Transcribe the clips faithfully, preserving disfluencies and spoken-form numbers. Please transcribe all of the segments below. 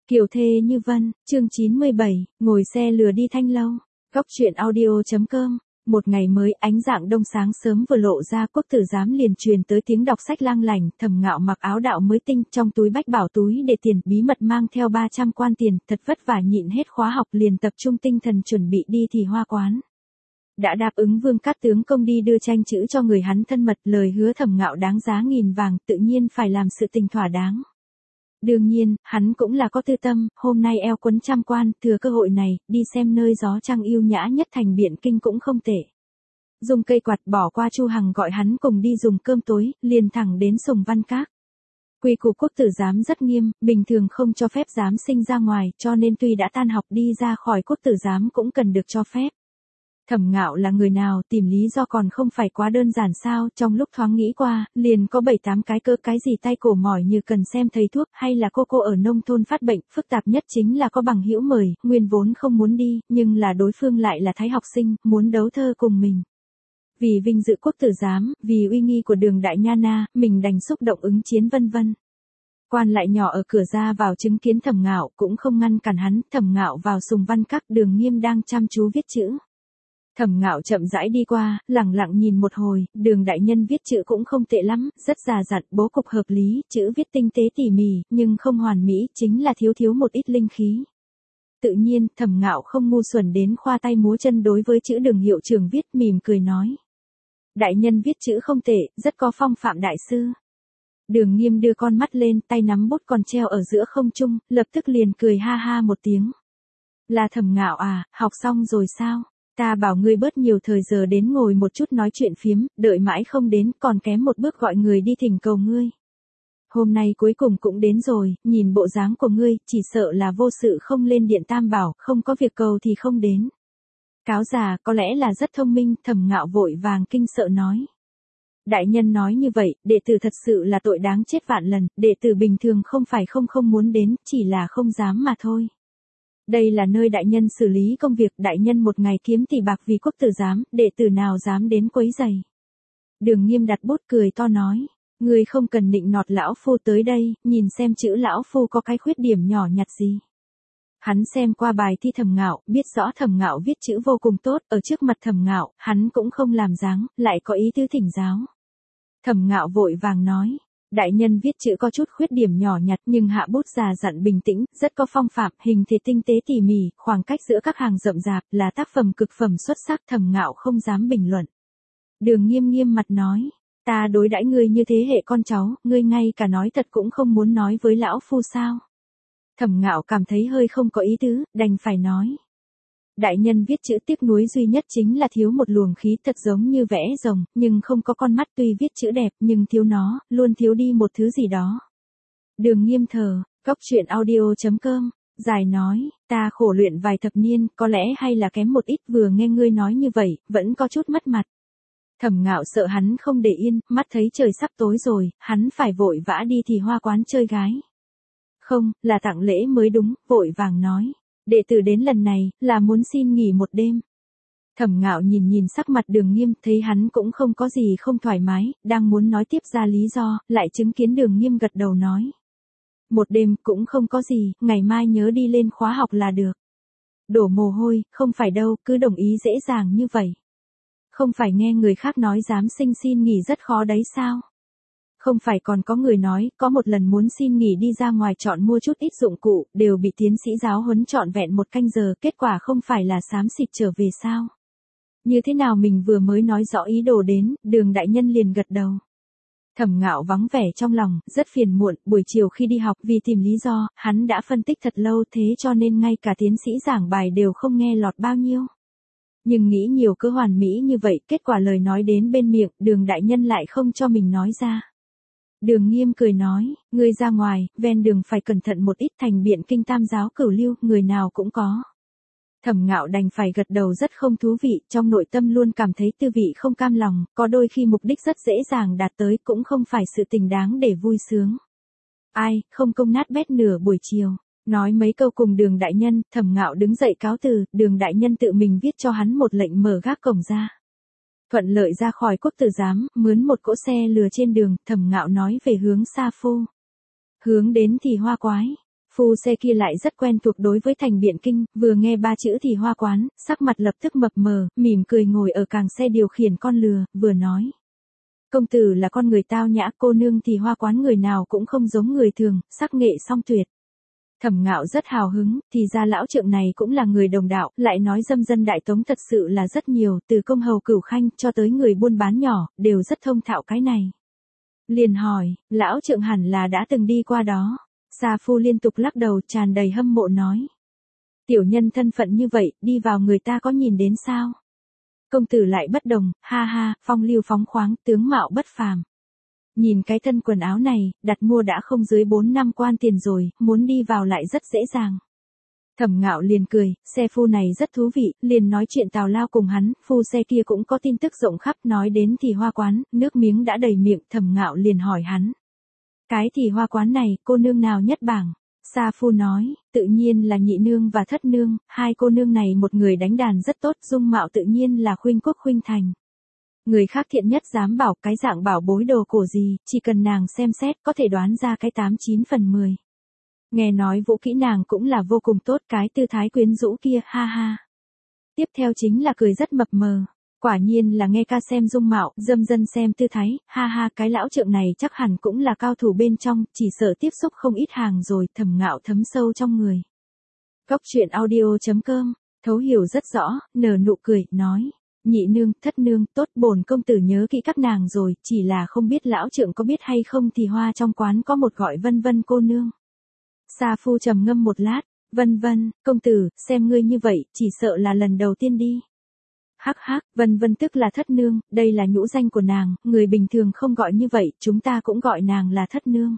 Kiều thê như vân, chương chín mươi bảy, ngồi xe lừa đi Thanh Lâu. Góc truyện audio.com. Một ngày mới, ánh rạng đông sáng sớm vừa lộ ra, Quốc tử giám liền truyền tới tiếng đọc sách lang lành. Thẩm Ngạo mặc áo đạo mới tinh, trong túi bách bảo túi để tiền, bí mật mang theo ba trăm quan tiền, thật vất vả nhịn hết khóa học liền tập trung tinh thần chuẩn bị đi thì hoa quán. Đã đáp ứng Vương Cát tướng công đi đưa tranh chữ cho người hắn thân mật, lời hứa Thẩm Ngạo đáng giá nghìn vàng, tự nhiên phải làm sự tình thỏa đáng. Đương nhiên, hắn cũng là có tư tâm, hôm nay eo quấn trăm quan, thừa cơ hội này, đi xem nơi gió trăng yêu nhã nhất thành Biện Kinh cũng không tệ. Dùng cây quạt bỏ qua Chu Hằng gọi hắn cùng đi dùng cơm tối, liền thẳng đến Sùng Văn Các. Quy củ Quốc tử giám rất nghiêm, bình thường không cho phép giám sinh ra ngoài, cho nên tuy đã tan học đi ra khỏi Quốc tử giám cũng cần được cho phép. Thẩm Ngạo là người nào, tìm lý do còn không phải quá đơn giản sao, trong lúc thoáng nghĩ qua, liền có bảy tám cái cỡ cái gì tay cổ mỏi như cần xem thầy thuốc, hay là cô cô ở nông thôn phát bệnh, phức tạp nhất chính là có bằng hữu mời, nguyên vốn không muốn đi, nhưng là đối phương lại là thái học sinh, muốn đấu thơ cùng mình. Vì vinh dự Quốc tử giám, vì uy nghi của Đường Đại Nha Na, mình đành xúc động ứng chiến vân vân. Quan lại nhỏ ở cửa ra vào chứng kiến Thẩm Ngạo cũng không ngăn cản hắn, Thẩm Ngạo vào Sùng Văn Các, Đường Nghiêm đang chăm chú viết chữ. Thẩm Ngạo chậm rãi đi qua, lẳng lặng nhìn một hồi, Đường đại nhân viết chữ cũng không tệ lắm, rất già dặn, bố cục hợp lý, chữ viết tinh tế tỉ mỉ, nhưng không hoàn mỹ, chính là thiếu thiếu một ít linh khí. Tự nhiên, Thẩm Ngạo không ngu xuẩn đến khoa tay múa chân đối với chữ Đường hiệu trưởng viết, mỉm cười nói. Đại nhân viết chữ không tệ, rất có phong phạm đại sư. Đường Nghiêm đưa con mắt lên, tay nắm bút còn treo ở giữa không trung, lập tức liền cười ha ha một tiếng. Là Thẩm Ngạo à, học xong rồi sao? Ta bảo ngươi bớt nhiều thời giờ đến ngồi một chút nói chuyện phiếm, đợi mãi không đến, còn kém một bước gọi người đi thỉnh cầu ngươi. Hôm nay cuối cùng cũng đến rồi, nhìn bộ dáng của ngươi, chỉ sợ là vô sự không lên điện tam bảo, không có việc cầu thì không đến. Cáo già, có lẽ là rất thông minh, Thẩm Ngạo vội vàng kinh sợ nói. Đại nhân nói như vậy, đệ tử thật sự là tội đáng chết vạn lần, đệ tử bình thường không phải không không muốn đến, chỉ là không dám mà thôi. Đây là nơi đại nhân xử lý công việc, đại nhân một ngày kiếm tỷ bạc vì Quốc tử giám, đệ tử nào dám đến quấy rầy. Đường Nghiêm đặt bút cười to nói, ngươi không cần nịnh nọt lão phu tới đây, nhìn xem chữ lão phu có cái khuyết điểm nhỏ nhặt gì. Hắn xem qua bài thi Thẩm Ngạo, biết rõ Thẩm Ngạo viết chữ vô cùng tốt, ở trước mặt Thẩm Ngạo, hắn cũng không làm dáng, lại có ý tứ thỉnh giáo. Thẩm Ngạo vội vàng nói. Đại nhân viết chữ có chút khuyết điểm nhỏ nhặt nhưng hạ bút già dặn bình tĩnh, rất có phong phạm, hình thể tinh tế tỉ mỉ, khoảng cách giữa các hàng rậm rạp, là tác phẩm cực phẩm xuất sắc. Thẩm Ngạo không dám bình luận. Đường Nghiêm nghiêm mặt nói, ta đối đãi ngươi như thế hệ con cháu, ngươi ngay cả nói thật cũng không muốn nói với lão phu sao? Thẩm Ngạo cảm thấy hơi không có ý tứ, đành phải nói. Đại nhân viết chữ tiếc nuối duy nhất chính là thiếu một luồng khí, thật giống như vẽ rồng, nhưng không có con mắt, tuy viết chữ đẹp nhưng thiếu nó, luôn thiếu đi một thứ gì đó. Đường Nghiêm thờ, góc truyện audio.com, dài nói, ta khổ luyện vài thập niên, có lẽ hay là kém một ít, vừa nghe ngươi nói như vậy, vẫn có chút mất mặt. Thẩm Ngạo sợ hắn không để yên, mắt thấy trời sắp tối rồi, hắn phải vội vã đi thì hoa quán chơi gái. Không, là tặng lễ mới đúng, vội vàng nói. Đệ tử đến lần này, là muốn xin nghỉ một đêm. Thẩm Ngạo nhìn nhìn sắc mặt Đường Nghiêm, thấy hắn cũng không có gì không thoải mái, đang muốn nói tiếp ra lý do, lại chứng kiến Đường Nghiêm gật đầu nói. Một đêm cũng không có gì, ngày mai nhớ đi lên khóa học là được. Đổ mồ hôi, không phải đâu, cứ đồng ý dễ dàng như vậy. Không phải nghe người khác nói dám sinh xin nghỉ rất khó đấy sao? Không phải còn có người nói, có một lần muốn xin nghỉ đi ra ngoài chọn mua chút ít dụng cụ, đều bị tiến sĩ giáo huấn trọn vẹn một canh giờ, kết quả không phải là xám xịt trở về sao? Như thế nào mình vừa mới nói rõ ý đồ đến, Đường đại nhân liền gật đầu. Thẩm Ngạo vắng vẻ trong lòng, rất phiền muộn, buổi chiều khi đi học vì tìm lý do, hắn đã phân tích thật lâu thế cho nên ngay cả tiến sĩ giảng bài đều không nghe lọt bao nhiêu. Nhưng nghĩ nhiều cứ hoàn mỹ như vậy, kết quả lời nói đến bên miệng, Đường đại nhân lại không cho mình nói ra. Đường Nghiêm cười nói, ngươi ra ngoài, ven đường phải cẩn thận một ít, thành Biện Kinh tam giáo cửu lưu, người nào cũng có. Thẩm Ngạo đành phải gật đầu rất không thú vị, trong nội tâm luôn cảm thấy tư vị không cam lòng, có đôi khi mục đích rất dễ dàng đạt tới cũng không phải sự tình đáng để vui sướng. Ai, không công nát bét nửa buổi chiều. Nói mấy câu cùng Đường đại nhân, Thẩm Ngạo đứng dậy cáo từ, Đường đại nhân tự mình viết cho hắn một lệnh mở gác cổng ra. Thuận lợi ra khỏi Quốc tử giám, mướn một cỗ xe lừa trên đường, Thẩm Ngạo nói về hướng Sa Phu. Hướng đến thì hoa quái. Phu xe kia lại rất quen thuộc đối với thành Biện Kinh, vừa nghe ba chữ thì hoa quán, sắc mặt lập tức mập mờ, mỉm cười ngồi ở càng xe điều khiển con lừa, vừa nói. Công tử là con người tao nhã, cô nương thì hoa quán người nào cũng không giống người thường, sắc nghệ song tuyệt. Thẩm Ngạo rất hào hứng, thì ra lão trượng này cũng là người đồng đạo, lại nói dâm dân Đại Tống thật sự là rất nhiều, từ công hầu Cửu Khanh cho tới người buôn bán nhỏ, đều rất thông thạo cái này. Liền hỏi, lão trượng hẳn là đã từng đi qua đó. Sa Phu liên tục lắc đầu tràn đầy hâm mộ nói. Tiểu nhân thân phận như vậy, đi vào người ta có nhìn đến sao? Công tử lại bất đồng, ha ha, phong lưu phóng khoáng, tướng mạo bất phàm. Nhìn cái thân quần áo này, đặt mua đã không dưới bốn năm quan tiền rồi, muốn đi vào lại rất dễ dàng. Thẩm Ngạo liền cười, xe phu này rất thú vị, liền nói chuyện tào lao cùng hắn, phu xe kia cũng có tin tức rộng khắp, nói đến thì hoa quán, nước miếng đã đầy miệng, Thẩm Ngạo liền hỏi hắn. Cái thì hoa quán này, cô nương nào nhất bảng? Sa Phu nói, tự nhiên là nhị nương và thất nương, hai cô nương này một người đánh đàn rất tốt, dung mạo tự nhiên là khuynh quốc khuynh thành. Người khác thiện nhất dám bảo cái dạng bảo bối đồ cổ gì, chỉ cần nàng xem xét có thể đoán ra cái tám chín phần mười. Nghe nói vũ kỹ nàng cũng là vô cùng tốt, cái tư thái quyến rũ kia, ha ha. Tiếp theo chính là cười rất mập mờ. Quả nhiên là nghe ca xem dung mạo, dâm dân xem tư thái, ha ha, cái lão trượng này chắc hẳn cũng là cao thủ bên trong, chỉ sợ tiếp xúc không ít hàng rồi, Thẩm Ngạo thấm sâu trong người. Góc truyện audio chấm com, thấu hiểu rất rõ, nở nụ cười, nói. Nhị nương, thất nương, tốt, bổn công tử nhớ kỹ các nàng rồi, chỉ là không biết lão trượng có biết hay không thì hoa trong quán có một gọi Vân Vân cô nương. Sa Phu trầm ngâm một lát, Vân Vân, công tử, xem ngươi như vậy, chỉ sợ là lần đầu tiên đi. Hắc hắc, Vân Vân tức là thất nương, đây là nhũ danh của nàng, người bình thường không gọi như vậy, chúng ta cũng gọi nàng là thất nương.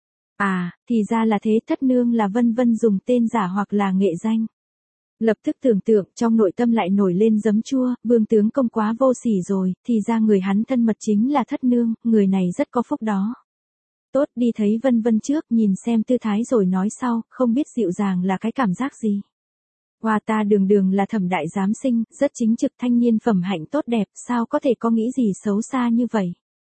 À, thì ra là thế, thất nương là Vân Vân dùng tên giả hoặc là nghệ danh. Lập tức tưởng tượng, trong nội tâm lại nổi lên giấm chua, vương tướng công quá vô sỉ rồi, thì ra người hắn thân mật chính là thất nương, người này rất có phúc đó. Tốt, đi thấy Vân Vân trước, nhìn xem tư thái rồi nói sau, không biết dịu dàng là cái cảm giác gì. Hoa ta đường đường là Thẩm đại giám sinh, rất chính trực, thanh niên phẩm hạnh tốt đẹp, sao có thể có nghĩ gì xấu xa như vậy.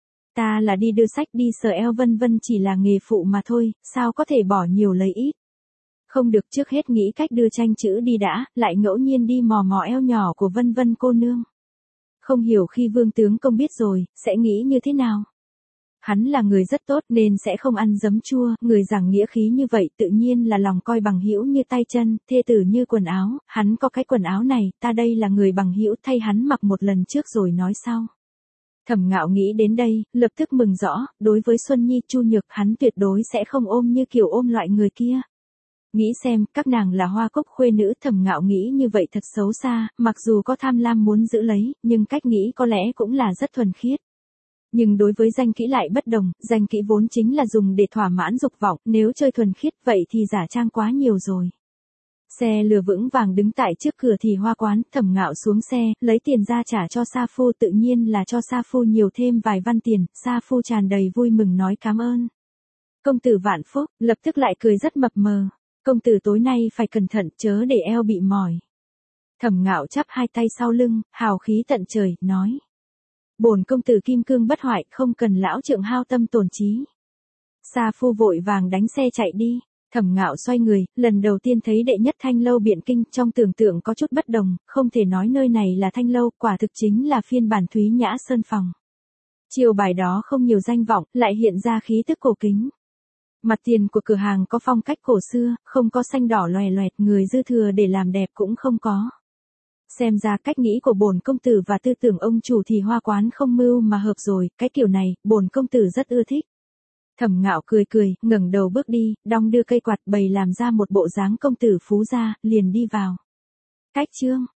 Ta là đi đưa sách đi sờ eo Vân Vân chỉ là nghề phụ mà thôi, sao có thể bỏ nhiều lấy ít. Không được, trước hết nghĩ cách đưa tranh chữ đi đã, lại ngẫu nhiên đi mò mò eo nhỏ của Vân Vân cô nương. Không hiểu khi vương tướng công biết rồi, sẽ nghĩ như thế nào. Hắn là người rất tốt nên sẽ không ăn giấm chua, người giảng nghĩa khí như vậy tự nhiên là lòng coi bằng hữu như tay chân, thê tử như quần áo, hắn có cái quần áo này, ta đây là người bằng hữu thay hắn mặc một lần trước rồi nói sau. Thẩm Ngạo nghĩ đến đây, lập tức mừng rõ, đối với Xuân Nhi Chu Nhược hắn tuyệt đối sẽ không ôm như kiểu ôm loại người kia. Nghĩ xem, các nàng là hoa cốc khuê nữ, Thẩm Ngạo nghĩ như vậy thật xấu xa, mặc dù có tham lam muốn giữ lấy, nhưng cách nghĩ có lẽ cũng là rất thuần khiết. Nhưng đối với danh kỹ lại bất đồng, danh kỹ vốn chính là dùng để thỏa mãn dục vọng, nếu chơi thuần khiết vậy thì giả trang quá nhiều rồi. Xe lừa vững vàng đứng tại trước cửa thì hoa quán, Thẩm Ngạo xuống xe, lấy tiền ra trả cho Sa Phu, tự nhiên là cho Sa Phu nhiều thêm vài văn tiền, Sa Phu tràn đầy vui mừng nói cảm ơn. Công tử vạn phúc, lập tức lại cười rất mập mờ. Công tử tối nay phải cẩn thận chớ để eo bị mỏi. Thẩm Ngạo chắp hai tay sau lưng, hào khí tận trời, nói. Bổn công tử kim cương bất hoại, không cần lão trượng hao tâm tổn trí. Sa Phu vội vàng đánh xe chạy đi. Thẩm Ngạo xoay người, lần đầu tiên thấy đệ nhất thanh lâu Biện Kinh, trong tưởng tượng có chút bất đồng, không thể nói nơi này là thanh lâu, quả thực chính là phiên bản Thúy Nhã Sơn Phòng. Chiều bài đó không nhiều danh vọng, lại hiện ra khí tức cổ kính. Mặt tiền của cửa hàng có phong cách cổ xưa, không có xanh đỏ loè loẹt, người dư thừa để làm đẹp cũng không có. Xem ra cách nghĩ của bổn công tử và tư tưởng ông chủ thì hoa quán không mưu mà hợp rồi, cái kiểu này, bổn công tử rất ưa thích. Thẩm Ngạo cười cười, ngẩng đầu bước đi, đong đưa cây quạt bày làm ra một bộ dáng công tử phú gia, liền đi vào. Cách chương